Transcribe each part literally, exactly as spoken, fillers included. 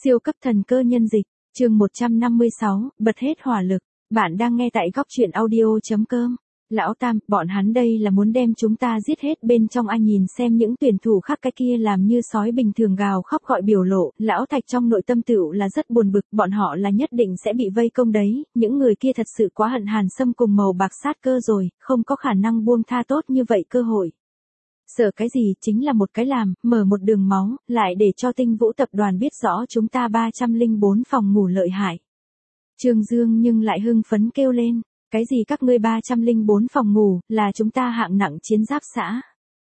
Siêu cấp thần cơ nhân dịch, chương một trăm năm mươi sáu, bật hết hỏa lực. Bạn đang nghe tại góc truyện audio.com. Lão Tam, bọn hắn đây là muốn đem chúng ta giết hết bên trong. Ai nhìn xem những tuyển thủ khác cái kia làm như sói bình thường gào khóc gọi biểu lộ, Lão Thạch trong nội tâm tựu là rất buồn bực, bọn họ là nhất định sẽ bị vây công đấy, những người kia thật sự quá hận Hàn Sâm cùng màu bạc sát cơ rồi, không có khả năng buông tha tốt như vậy cơ hội. Sợ cái gì, chính là một cái làm, mở một đường máu, lại để cho Tinh Vũ tập đoàn biết rõ chúng ta ba trăm lẻ bốn phòng ngủ lợi hại. Trương Dương nhưng lại hưng phấn kêu lên, cái gì các ngươi ba trăm lẻ bốn phòng ngủ, là chúng ta hạng nặng chiến giáp xã.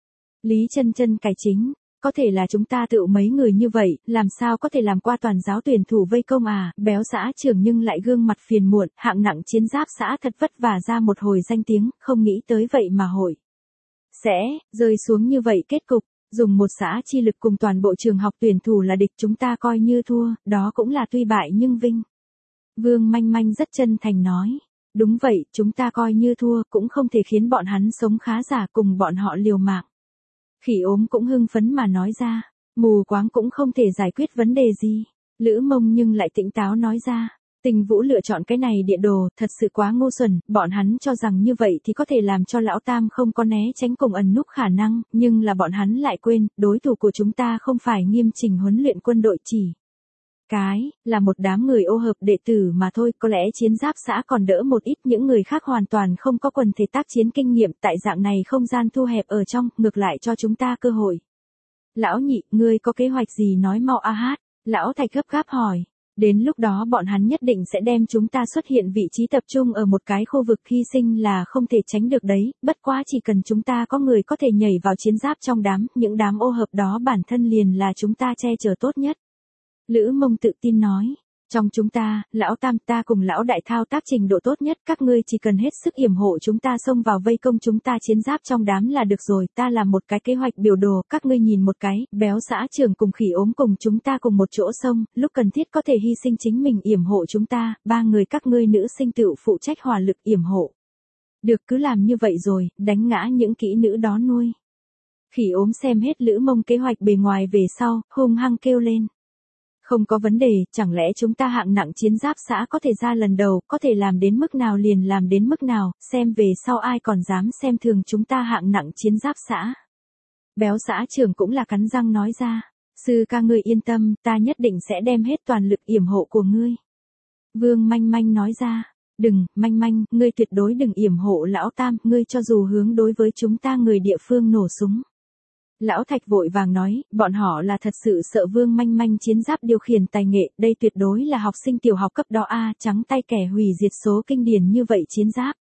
Lý Chân Chân cải chính, có thể là chúng ta tự mấy người như vậy, làm sao có thể làm qua toàn giáo tuyển thủ vây công à, béo xã trưởng nhưng lại gương mặt phiền muộn, hạng nặng chiến giáp xã thật vất vả ra một hồi danh tiếng, không nghĩ tới vậy mà hội sẽ rơi xuống như vậy kết cục, dùng một xã chi lực cùng toàn bộ trường học tuyển thủ là địch, chúng ta coi như thua, đó cũng là tuy bại nhưng vinh. Vương Manh Manh rất chân thành nói, đúng vậy, chúng ta coi như thua, cũng không thể khiến bọn hắn sống khá giả, cùng bọn họ liều mạng. Khỉ ốm cũng hưng phấn mà nói ra, mù quáng cũng không thể giải quyết vấn đề gì. Lữ Mông nhưng lại tỉnh táo nói ra, Tinh Vũ lựa chọn cái này địa đồ, thật sự quá ngu xuẩn, bọn hắn cho rằng như vậy thì có thể làm cho Lão Tam không có né tránh cùng ẩn núp khả năng, nhưng là bọn hắn lại quên, đối thủ của chúng ta không phải nghiêm chỉnh huấn luyện quân đội chỉ. Cái, là một đám người ô hợp đệ tử mà thôi, có lẽ chiến giáp xã còn đỡ một ít, những người khác hoàn toàn không có quần thể tác chiến kinh nghiệm, tại dạng này không gian thu hẹp ở trong, ngược lại cho chúng ta cơ hội. Lão Nhị, ngươi có kế hoạch gì nói mau a hát, Lão Thạch gấp gáp hỏi. Đến lúc đó bọn hắn nhất định sẽ đem chúng ta xuất hiện vị trí tập trung ở một cái khu vực, hy sinh là không thể tránh được đấy, bất quá chỉ cần chúng ta có người có thể nhảy vào chiến giáp trong đám, những đám ô hợp đó bản thân liền là chúng ta che chở tốt nhất. Lữ Mông tự tin nói, trong chúng ta, Lão Tam ta cùng Lão Đại thao tác trình độ tốt nhất, các ngươi chỉ cần hết sức yểm hộ chúng ta xông vào vây công chúng ta chiến giáp trong đám là được rồi, ta làm một cái kế hoạch biểu đồ, các ngươi nhìn một cái, béo xã trưởng cùng Khỉ ốm cùng chúng ta cùng một chỗ xông, lúc cần thiết có thể hy sinh chính mình yểm hộ chúng ta, ba người các ngươi nữ sinh tựu phụ trách hỏa lực yểm hộ. Được, cứ làm như vậy rồi, đánh ngã những kỹ nữ đó nuôi. Khỉ ốm xem hết Lữ Mông kế hoạch bề ngoài về sau, hung hăng kêu lên. Không có vấn đề, chẳng lẽ chúng ta hạng nặng chiến giáp xã có thể ra lần đầu, có thể làm đến mức nào liền làm đến mức nào, xem về sau ai còn dám xem thường chúng ta hạng nặng chiến giáp xã. Béo xã trưởng cũng là cắn răng nói ra, sư ca ngươi yên tâm, ta nhất định sẽ đem hết toàn lực yểm hộ của ngươi. Vương Manh Manh nói ra, đừng, Manh Manh, ngươi tuyệt đối đừng yểm hộ Lão Tam, ngươi cho dù hướng đối với chúng ta người địa phương nổ súng. Lão Thạch vội vàng nói, bọn họ là thật sự sợ Vương Manh Manh chiến giáp điều khiển tài nghệ, đây tuyệt đối là học sinh tiểu học cấp đó a, trắng tay kẻ hủy diệt số kinh điển như vậy chiến giáp.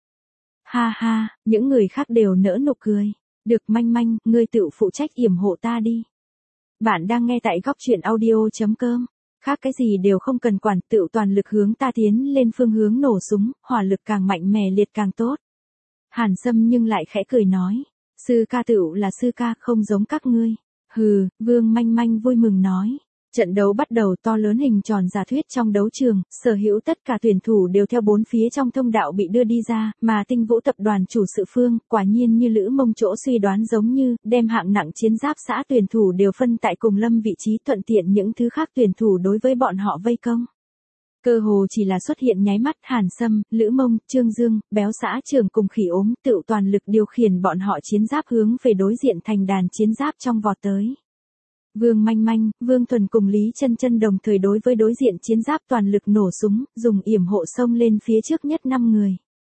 Ha ha, những người khác đều nỡ nụ cười. Được Manh Manh, ngươi tự phụ trách yểm hộ ta đi. Bạn đang nghe tại góc truyện audio.com. Khác cái gì đều không cần quản, tự toàn lực hướng ta tiến lên phương hướng nổ súng, hỏa lực càng mạnh mẽ liệt càng tốt. Hàn Sâm nhưng lại khẽ cười nói. Sư ca tựu là sư ca, không giống các ngươi. Hừ, Vương Manh Manh vui mừng nói. Trận đấu bắt đầu, to lớn hình tròn giả thuyết trong đấu trường, sở hữu tất cả tuyển thủ đều theo bốn phía trong thông đạo bị đưa đi ra, mà Tinh Vũ tập đoàn chủ sự phương, quả nhiên như Lữ Mông chỗ suy đoán giống như, đem hạng nặng chiến giáp xã tuyển thủ đều phân tại cùng lâm vị trí, thuận tiện những thứ khác tuyển thủ đối với bọn họ vây công. Cơ hồ chỉ là xuất hiện nháy mắt, Hàn Sâm, Lữ Mông, Trương Dương, béo xã trưởng cùng Khỉ ốm tự toàn lực điều khiển bọn họ chiến giáp hướng về đối diện thành đàn chiến giáp trong vọt tới. Vương Manh Manh, Vương Thuần cùng Lý Chân Chân đồng thời đối với đối diện chiến giáp toàn lực nổ súng, dùng yểm hộ xông lên phía trước nhất năm người.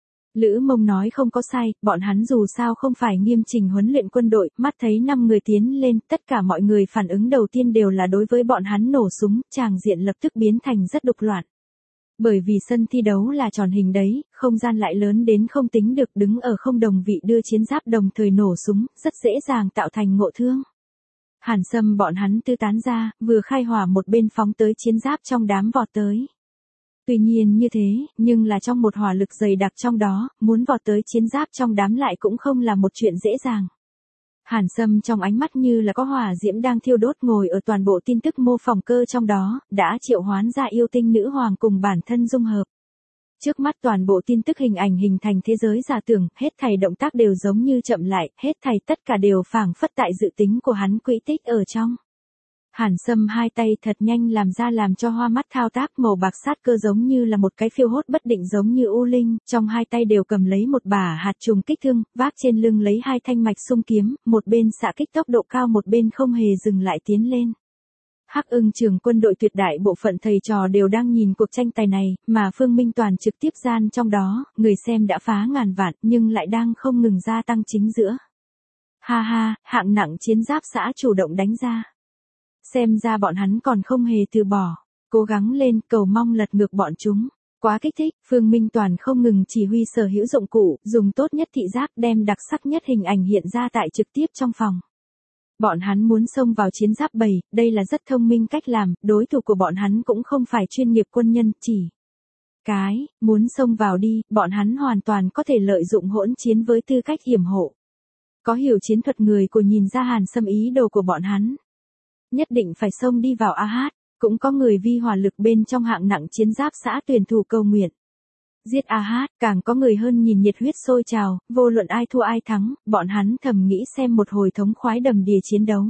Lữ Mông nói không có sai, bọn hắn dù sao không phải nghiêm chỉnh huấn luyện quân đội, mắt thấy năm người tiến lên, tất cả mọi người phản ứng đầu tiên đều là đối với bọn hắn nổ súng, tràng diện lập tức biến thành rất đục loạn. Bởi vì sân thi đấu là tròn hình đấy, không gian lại lớn đến không tính được, đứng ở không đồng vị đưa chiến giáp đồng thời nổ súng, rất dễ dàng tạo thành ngộ thương. Hàn Sâm bọn hắn tư tán ra, vừa khai hỏa một bên phóng tới chiến giáp trong đám vọt tới. Tuy nhiên như thế, nhưng là trong một hỏa lực dày đặc trong đó, muốn vọt tới chiến giáp trong đám lại cũng không là một chuyện dễ dàng. Hàn Sâm trong ánh mắt như là có hỏa diễm đang thiêu đốt, ngồi ở toàn bộ tin tức mô phỏng cơ trong đó, đã triệu hoán ra yêu tinh nữ hoàng cùng bản thân dung hợp. Trước mắt toàn bộ tin tức hình ảnh hình thành thế giới giả tưởng, hết thảy động tác đều giống như chậm lại, hết thảy tất cả đều phảng phất tại dự tính của hắn quỹ tích ở trong. Hàn Sâm hai tay thật nhanh làm ra làm cho hoa mắt thao tác, màu bạc sát cơ giống như là một cái phiêu hốt bất định giống như u linh, trong hai tay đều cầm lấy một bả hạt trùng kích thương, vác trên lưng lấy hai thanh mạch xung kiếm, một bên xạ kích tốc độ cao một bên không hề dừng lại tiến lên. Hắc Ưng Trường quân đội tuyệt đại bộ phận thầy trò đều đang nhìn cuộc tranh tài này, mà Phương Minh Toàn trực tiếp gian trong đó, người xem đã phá ngàn vạn nhưng lại đang không ngừng gia tăng chính giữa. Ha ha, hạng nặng chiến giáp xã chủ động đánh ra. Xem ra bọn hắn còn không hề từ bỏ, cố gắng lên, cầu mong lật ngược bọn chúng. Quá kích thích, Phương Minh Toàn không ngừng chỉ huy sở hữu dụng cụ, dùng tốt nhất thị giác đem đặc sắc nhất hình ảnh hiện ra tại trực tiếp trong phòng. Bọn hắn muốn xông vào chiến giáp bầy, đây là rất thông minh cách làm, đối thủ của bọn hắn cũng không phải chuyên nghiệp quân nhân, chỉ cái, muốn xông vào đi, bọn hắn hoàn toàn có thể lợi dụng hỗn chiến với tư cách hiểm hộ. Có hiểu chiến thuật người của nhìn ra Hàn Sâm ý đồ của bọn hắn. Nhất định phải xông đi vào a hát, cũng có người vi hỏa lực bên trong hạng nặng chiến giáp xã tuyển thủ cầu nguyện. Giết a hát, càng có người hơn nhìn nhiệt huyết sôi trào, vô luận ai thua ai thắng, bọn hắn thầm nghĩ xem một hồi thống khoái đầm đìa chiến đấu.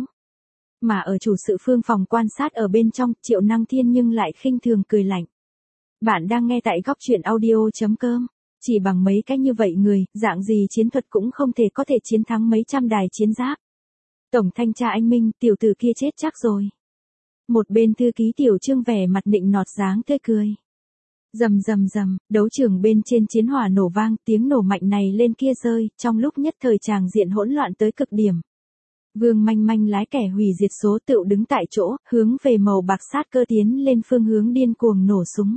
Mà ở chủ sự phương phòng quan sát ở bên trong, Triệu Năng Thiên nhưng lại khinh thường cười lạnh. Bạn đang nghe tại góc truyện audio chấm com. Chỉ bằng mấy cái như vậy người, dạng gì chiến thuật cũng không thể có thể chiến thắng mấy trăm đài chiến giáp. Tổng thanh tra anh Minh, tiểu tử kia chết chắc rồi. Một bên thư ký Tiểu Trương vẻ mặt nịnh nọt dáng tươi cười. Rầm rầm rầm, đấu trường bên trên chiến hỏa nổ vang, tiếng nổ mạnh này lên kia rơi, trong lúc nhất thời tràng diện hỗn loạn tới cực điểm. Vương Manh Manh lái kẻ hủy diệt số tựu đứng tại chỗ, hướng về màu bạc sát cơ tiến lên phương hướng điên cuồng nổ súng.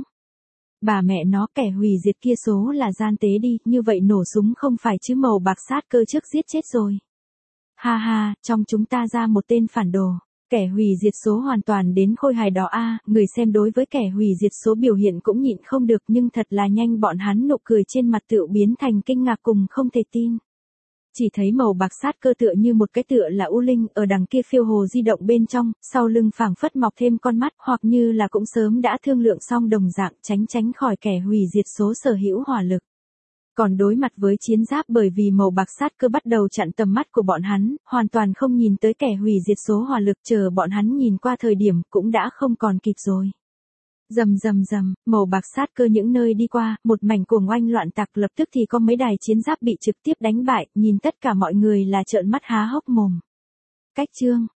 Bà mẹ nó, kẻ hủy diệt kia số là gian tế đi, như vậy nổ súng không phải chứ, màu bạc sát cơ trước giết chết rồi. Ha ha, trong chúng ta ra một tên phản đồ. Kẻ hủy diệt số hoàn toàn đến khôi hài đó a, người xem đối với kẻ hủy diệt số biểu hiện cũng nhịn không được, nhưng thật là nhanh bọn hắn nụ cười trên mặt tựu biến thành kinh ngạc cùng không thể tin. Chỉ thấy màu bạc sát cơ tựa như một cái tựa là u linh ở đằng kia phiêu hồ di động bên trong, sau lưng phảng phất mọc thêm con mắt, hoặc như là cũng sớm đã thương lượng xong đồng dạng, tránh tránh khỏi kẻ hủy diệt số sở hữu hỏa lực. Còn đối mặt với chiến giáp, bởi vì màu bạc sát cơ bắt đầu chặn tầm mắt của bọn hắn, hoàn toàn không nhìn tới kẻ hủy diệt số hỏa lực, chờ bọn hắn nhìn qua thời điểm cũng đã không còn kịp rồi. Rầm rầm rầm, màu bạc sát cơ những nơi đi qua, một mảnh cuồng oanh loạn tạc, lập tức thì có mấy đài chiến giáp bị trực tiếp đánh bại, nhìn tất cả mọi người là trợn mắt há hốc mồm. Cách chương